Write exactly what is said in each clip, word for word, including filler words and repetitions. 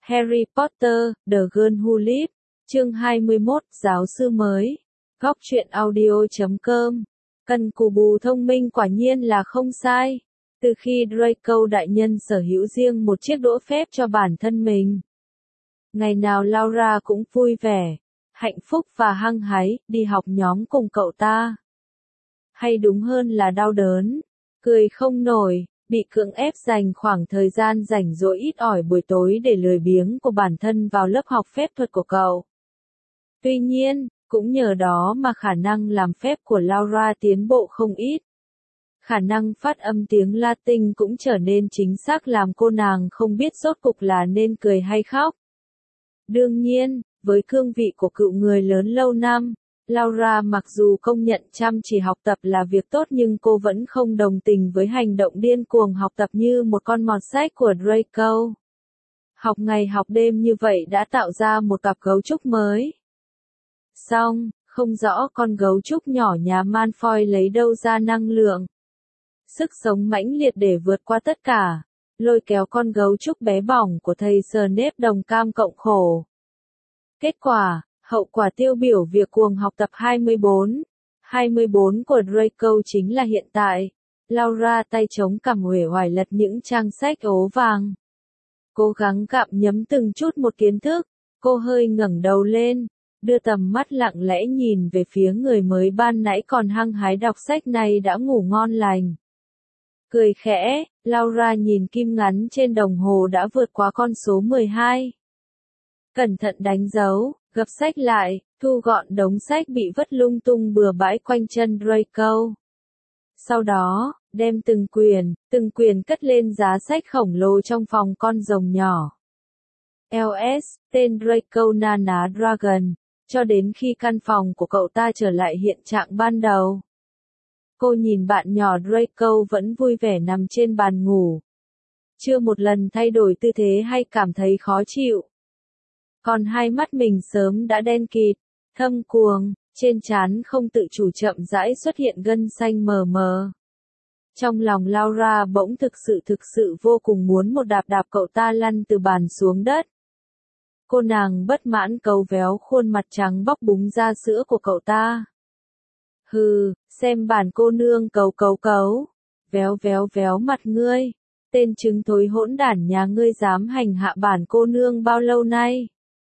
Harry Potter, The Girl Who Lived, chương hai mươi mốt, giáo sư mới. Góc truyện audio chấm com. Cần cù bù thông minh quả nhiên là không sai. Từ khi Draco đại nhân sở hữu riêng một chiếc đũa phép cho bản thân mình, ngày nào Laura cũng vui vẻ, hạnh phúc và hăng hái, đi học nhóm cùng cậu ta. Hay đúng hơn là đau đớn, cười không nổi, bị cưỡng ép dành khoảng thời gian rảnh rỗi ít ỏi buổi tối để lười biếng của bản thân vào lớp học phép thuật của cậu. Tuy nhiên, cũng nhờ đó mà khả năng làm phép của Laura tiến bộ không ít. Khả năng phát âm tiếng Latin cũng trở nên chính xác làm cô nàng không biết rốt cục là nên cười hay khóc. Đương nhiên, với cương vị của cựu người lớn lâu năm, Laura mặc dù công nhận chăm chỉ học tập là việc tốt nhưng cô vẫn không đồng tình với hành động điên cuồng học tập như một con mọt sách của Draco. Học ngày học đêm như vậy đã tạo ra một cặp gấu trúc mới. Song, không rõ con gấu trúc nhỏ nhà Malfoy lấy đâu ra năng lượng, sức sống mãnh liệt để vượt qua tất cả, lôi kéo con gấu trúc bé bỏng của thầy Snape đồng cam cộng khổ. Kết quả, hậu quả tiêu biểu việc cuồng học tập hai mươi bốn, hai mươi bốn của Draco chính là hiện tại, Laura tay trống cằm uể oải lật những trang sách ố vàng. Cố gắng gặm nhấm từng chút một kiến thức, cô hơi ngẩng đầu lên, đưa tầm mắt lặng lẽ nhìn về phía người mới ban nãy còn hăng hái đọc sách này đã ngủ ngon lành. Cười khẽ, Laura nhìn kim ngắn trên đồng hồ đã vượt qua con số mười hai. Cẩn thận đánh dấu, gập sách lại, thu gọn đống sách bị vứt lung tung bừa bãi quanh chân Draco. Sau đó, đem từng quyển, từng quyển cất lên giá sách khổng lồ trong phòng con rồng nhỏ. lờ ét, tên Draco Nana Dragon, cho đến khi căn phòng của cậu ta trở lại hiện trạng ban đầu. Cô nhìn bạn nhỏ Draco vẫn vui vẻ nằm trên bàn ngủ. Chưa một lần thay đổi tư thế hay cảm thấy khó chịu. Còn hai mắt mình sớm đã đen kịt, thâm quầng, trên trán không tự chủ chậm rãi xuất hiện gân xanh mờ mờ. Trong lòng Laura bỗng thực sự thực sự vô cùng muốn một đạp đạp cậu ta lăn từ bàn xuống đất. Cô nàng bất mãn cấu véo khuôn mặt trắng bóc búng ra sữa của cậu ta. Hừ, xem bản cô nương cấu cấu cấu, véo véo véo mặt ngươi, tên trứng thối hỗn đản nhà ngươi dám hành hạ bản cô nương bao lâu nay.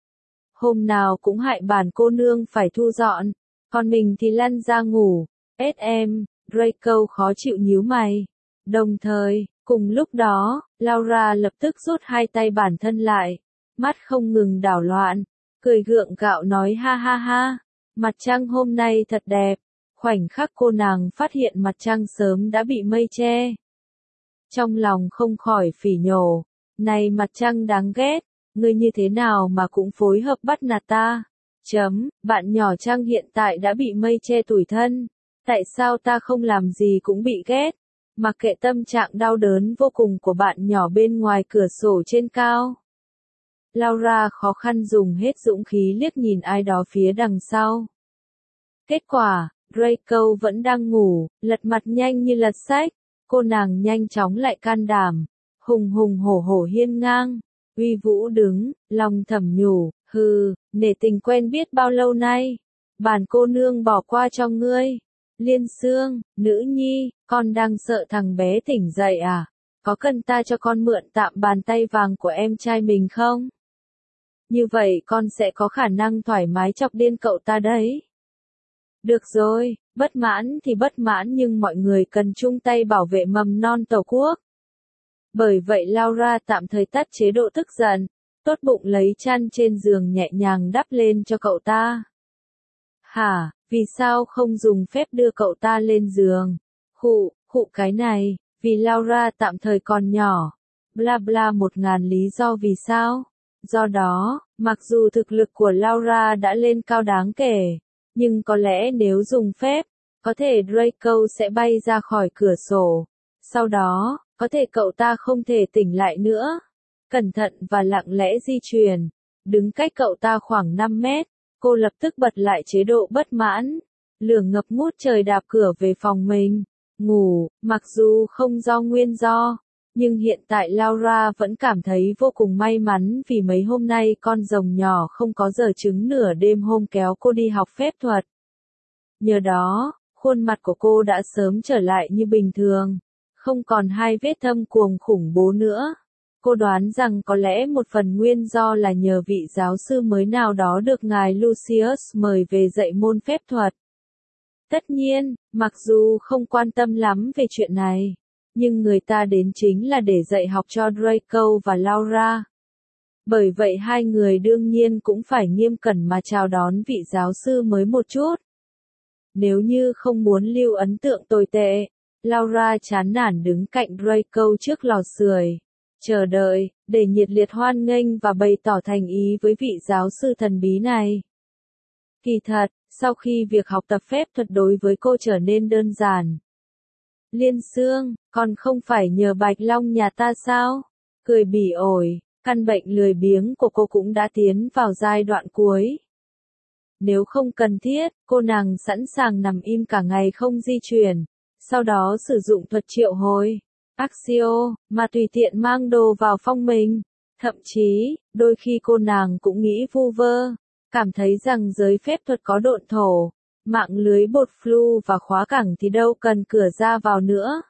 Hôm nào cũng hại bản cô nương phải thu dọn, còn mình thì lăn ra ngủ, ét em, Draco khó chịu nhíu mày. Đồng thời, cùng lúc đó, Laura lập tức rút hai tay bản thân lại, mắt không ngừng đảo loạn, cười gượng gạo nói ha ha ha, mặt trăng hôm nay thật đẹp. Khoảnh khắc cô nàng phát hiện mặt trăng sớm đã bị mây che. Trong lòng không khỏi phỉ nhổ, này mặt trăng đáng ghét, ngươi như thế nào mà cũng phối hợp bắt nạt ta. Chấm, bạn nhỏ trăng hiện tại đã bị mây che tủi thân, tại sao ta không làm gì cũng bị ghét, mặc kệ tâm trạng đau đớn vô cùng của bạn nhỏ bên ngoài cửa sổ trên cao. Laura khó khăn dùng hết dũng khí liếc nhìn ai đó phía đằng sau. Kết quả, Draco vẫn đang ngủ, lật mặt nhanh như lật sách, cô nàng nhanh chóng lại can đảm, hùng hùng hổ hổ hiên ngang, uy vũ đứng, lòng thầm nhủ, hừ, nể tình quen biết bao lâu nay, bản cô nương bỏ qua cho ngươi. Liên Sương, nữ nhi, con đang sợ thằng bé tỉnh dậy à, có cần ta cho con mượn tạm bàn tay vàng của em trai mình không? Như vậy con sẽ có khả năng thoải mái chọc điên cậu ta đấy. Được rồi, bất mãn thì bất mãn nhưng mọi người cần chung tay bảo vệ mầm non Tổ quốc. Bởi vậy Laura tạm thời tắt chế độ tức giận, tốt bụng lấy chăn trên giường nhẹ nhàng đắp lên cho cậu ta. Hả, vì sao không dùng phép đưa cậu ta lên giường? Khụ, khụ cái này, vì Laura tạm thời còn nhỏ. Bla bla một ngàn lý do vì sao. Do đó, mặc dù thực lực của Laura đã lên cao đáng kể, nhưng có lẽ nếu dùng phép, có thể Draco sẽ bay ra khỏi cửa sổ. Sau đó, có thể cậu ta không thể tỉnh lại nữa. Cẩn thận và lặng lẽ di chuyển, đứng cách cậu ta khoảng năm mét, cô lập tức bật lại chế độ bất mãn. Lửa ngập ngút trời đạp cửa về phòng mình, ngủ, mặc dù không do nguyên do, Nhưng hiện tại Laura vẫn cảm thấy vô cùng may mắn vì mấy hôm nay con rồng nhỏ không có giờ trứng nửa đêm hôm kéo cô đi học phép thuật. Nhờ đó, khuôn mặt của cô đã sớm trở lại như bình thường, không còn hai vết thâm cuồng khủng bố nữa. Cô đoán rằng có lẽ một phần nguyên do là nhờ vị giáo sư mới nào đó được ngài Lucius mời về dạy môn phép thuật. Tất nhiên, mặc dù không quan tâm lắm về chuyện này, nhưng người ta đến chính là để dạy học cho Draco và Laura. Bởi vậy hai người đương nhiên cũng phải nghiêm cẩn mà chào đón vị giáo sư mới một chút. Nếu như không muốn lưu ấn tượng tồi tệ, Laura chán nản đứng cạnh Draco trước lò sưởi, chờ đợi, để nhiệt liệt hoan nghênh và bày tỏ thành ý với vị giáo sư thần bí này. Kỳ thật, sau khi việc học tập phép thuật đối với cô trở nên đơn giản. Liên Sương, còn không phải nhờ Bạch Long nhà ta sao? Cười bỉ ổi, căn bệnh lười biếng của cô cũng đã tiến vào giai đoạn cuối. Nếu không cần thiết, cô nàng sẵn sàng nằm im cả ngày không di chuyển, sau đó sử dụng thuật triệu hồi, Axio, mà tùy tiện mang đồ vào phong mình. Thậm chí, đôi khi cô nàng cũng nghĩ vu vơ, cảm thấy rằng giới phép thuật có độn thổ, mạng lưới bột flu và khóa cẳng thì đâu cần cửa ra vào nữa.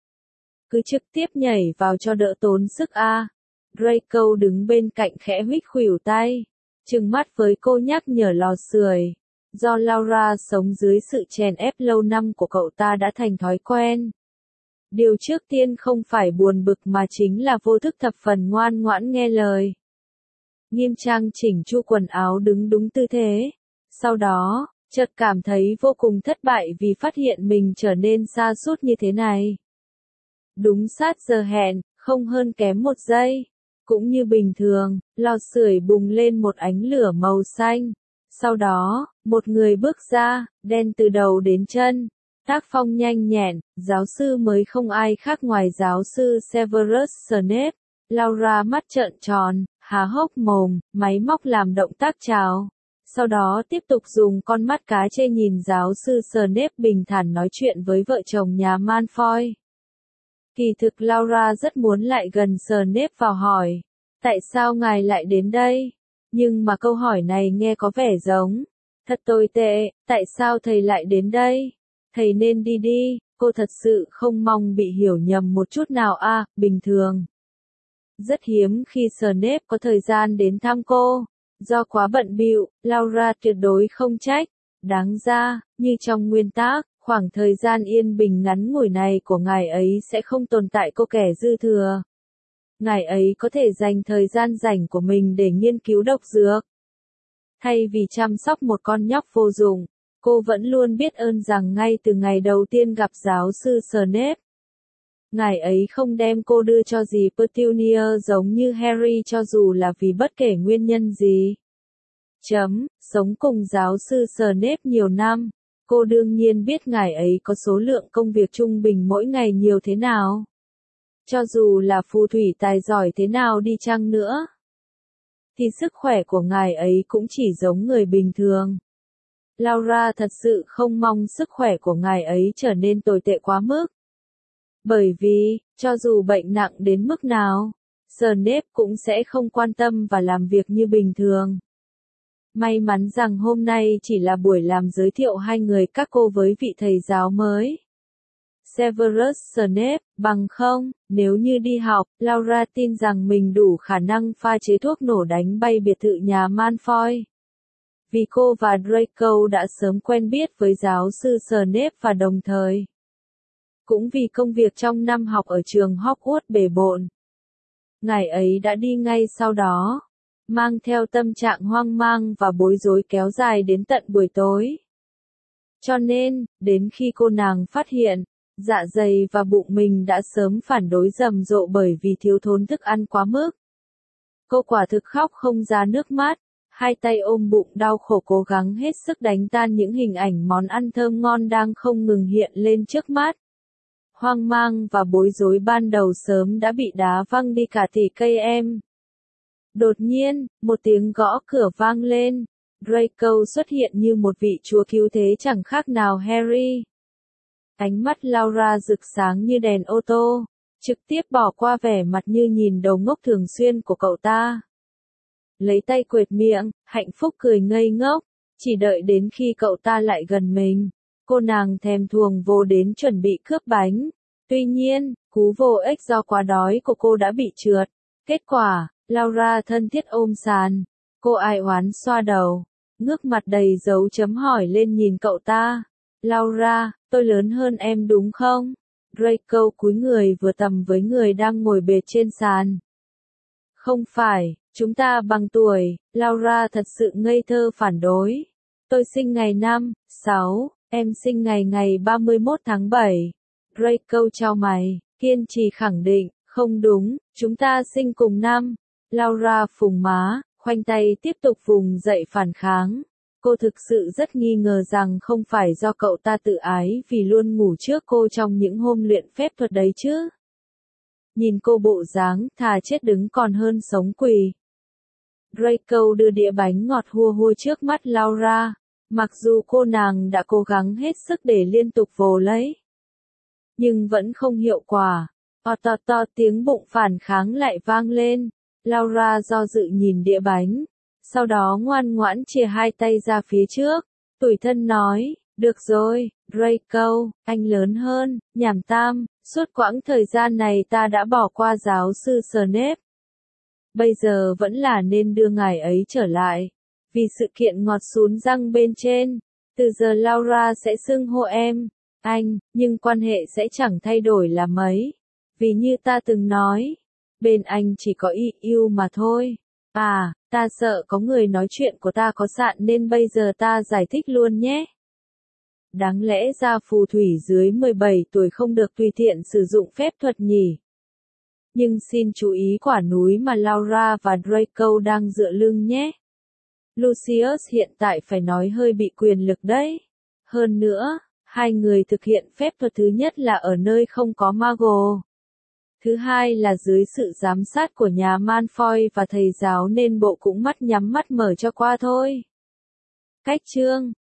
Cứ trực tiếp nhảy vào cho đỡ tốn sức a. À. Draco đứng bên cạnh khẽ huých khuỷu tay, trừng mắt với cô nhắc nhở lò sưởi. Do Laura sống dưới sự chèn ép lâu năm của cậu ta đã thành thói quen. Điều trước tiên không phải buồn bực mà chính là vô thức thập phần ngoan ngoãn nghe lời. Nghiêm trang chỉnh chu quần áo đứng đúng tư thế. Sau đó, chợt cảm thấy vô cùng thất bại vì phát hiện mình trở nên sa sút như thế này. Đúng sát giờ hẹn, không hơn kém một giây. Cũng như bình thường, lò sưởi bùng lên một ánh lửa màu xanh. Sau đó, một người bước ra, đen từ đầu đến chân. Tác phong nhanh nhẹn, giáo sư mới không ai khác ngoài giáo sư Severus Snape. Laura mắt trợn tròn, há hốc mồm, máy móc làm động tác chào. Sau đó tiếp tục dùng con mắt cá chê nhìn giáo sư Snape bình thản nói chuyện với vợ chồng nhà Malfoy. Kỳ thực Laura rất muốn lại gần Snape vào hỏi, tại sao ngài lại đến đây? Nhưng mà câu hỏi này nghe có vẻ giống, thật tồi tệ, tại sao thầy lại đến đây? Thầy nên đi đi, cô thật sự không mong bị hiểu nhầm một chút nào a, à, bình thường. Rất hiếm khi Snape có thời gian đến thăm cô. Do quá bận bịu, Laura tuyệt đối không trách. Đáng ra, như trong nguyên tắc, khoảng thời gian yên bình ngắn ngủi này của ngài ấy sẽ không tồn tại cô kẻ dư thừa. Ngài ấy có thể dành thời gian rảnh của mình để nghiên cứu độc dược. Thay vì chăm sóc một con nhóc vô dụng, cô vẫn luôn biết ơn rằng ngay từ ngày đầu tiên gặp giáo sư Snape, ngài ấy không đem cô đưa cho dì Petunia giống như Harry cho dù là vì bất kể nguyên nhân gì. Chấm, sống cùng giáo sư Snape nhiều năm, cô đương nhiên biết ngài ấy có số lượng công việc trung bình mỗi ngày nhiều thế nào. Cho dù là phù thủy tài giỏi thế nào đi chăng nữa, thì sức khỏe của ngài ấy cũng chỉ giống người bình thường. Laura thật sự không mong sức khỏe của ngài ấy trở nên tồi tệ quá mức. Bởi vì, cho dù bệnh nặng đến mức nào, Snape cũng sẽ không quan tâm và làm việc như bình thường. May mắn rằng hôm nay chỉ là buổi làm giới thiệu hai người các cô với vị thầy giáo mới. Severus Snape, bằng không, nếu như đi học, Laura tin rằng mình đủ khả năng pha chế thuốc nổ đánh bay biệt thự nhà Malfoy. Vì cô và Draco đã sớm quen biết với giáo sư Snape và đồng thời. Cũng vì công việc trong năm học ở trường Hogwarts bề bộn. Ngài ấy đã đi ngay sau đó, mang theo tâm trạng hoang mang và bối rối kéo dài đến tận buổi tối. Cho nên, đến khi cô nàng phát hiện, dạ dày và bụng mình đã sớm phản đối rầm rộ bởi vì thiếu thốn thức ăn quá mức. Cô quả thực khóc không ra nước mắt, hai tay ôm bụng đau khổ cố gắng hết sức đánh tan những hình ảnh món ăn thơm ngon đang không ngừng hiện lên trước mắt. Hoang mang và bối rối ban đầu sớm đã bị đá văng đi cả tỷ cây em. Đột nhiên, một tiếng gõ cửa vang lên. Draco xuất hiện như một vị chúa cứu thế chẳng khác nào Harry. Ánh mắt Laura rực sáng như đèn ô tô. trực tiếp bỏ qua vẻ mặt như nhìn đầu ngốc thường xuyên của cậu ta. Lấy tay quệt miệng, hạnh phúc cười ngây ngốc, chỉ đợi đến khi cậu ta lại gần mình, cô nàng thèm thuồng vồ đến chuẩn bị cướp bánh. Tuy nhiên, cú vô ích do quá đói của cô đã bị trượt. Kết quả, Laura thân thiết ôm sàn. Cô ai oán xoa đầu, ngước mặt đầy dấu chấm hỏi lên nhìn cậu ta. Laura, tôi lớn hơn em đúng không? Draco cúi người vừa tầm với người đang ngồi bệt trên sàn. Không phải, chúng ta bằng tuổi, Laura thật sự ngây thơ phản đối. Tôi sinh ngày năm, sáu, em sinh ngày ngày ba mươi mốt tháng bảy. Draco chau mày, kiên trì khẳng định, không đúng, chúng ta sinh cùng năm. Laura phùng má, khoanh tay tiếp tục vùng dậy phản kháng. Cô thực sự rất nghi ngờ rằng không phải do cậu ta tự ái vì luôn ngủ trước cô trong những hôm luyện phép thuật đấy chứ. Nhìn cô bộ dáng thà chết đứng còn hơn sống quỳ. Draco đưa đĩa bánh ngọt hua hua trước mắt Laura, mặc dù cô nàng đã cố gắng hết sức để liên tục vồ lấy, nhưng vẫn không hiệu quả. O to to tiếng bụng phản kháng lại vang lên. Laura do dự nhìn đĩa bánh, sau đó ngoan ngoãn chìa hai tay ra phía trước, tủi thân nói, được rồi, Draco, anh lớn hơn, nhảm tam, suốt quãng thời gian này ta đã bỏ qua giáo sư Snape. Bây giờ vẫn là nên đưa ngài ấy trở lại, vì sự kiện ngọt sún răng bên trên, từ giờ Laura sẽ xưng hô em, anh, nhưng quan hệ sẽ chẳng thay đổi là mấy, vì như ta từng nói, bên anh chỉ có y yêu mà thôi. À, ta sợ có người nói chuyện của ta có sạn nên bây giờ ta giải thích luôn nhé. Đáng lẽ ra phù thủy dưới mười bảy tuổi không được tùy tiện sử dụng phép thuật nhỉ. Nhưng xin chú ý quả núi mà Laura và Draco đang dựa lưng nhé. Lucius hiện tại phải nói hơi bị quyền lực đấy. Hơn nữa, hai người thực hiện phép thuật thứ nhất là ở nơi không có Mago. Thứ hai là dưới sự giám sát của nhà Malfoy và thầy giáo nên bộ cũng mắt nhắm mắt mở cho qua thôi. Cách chương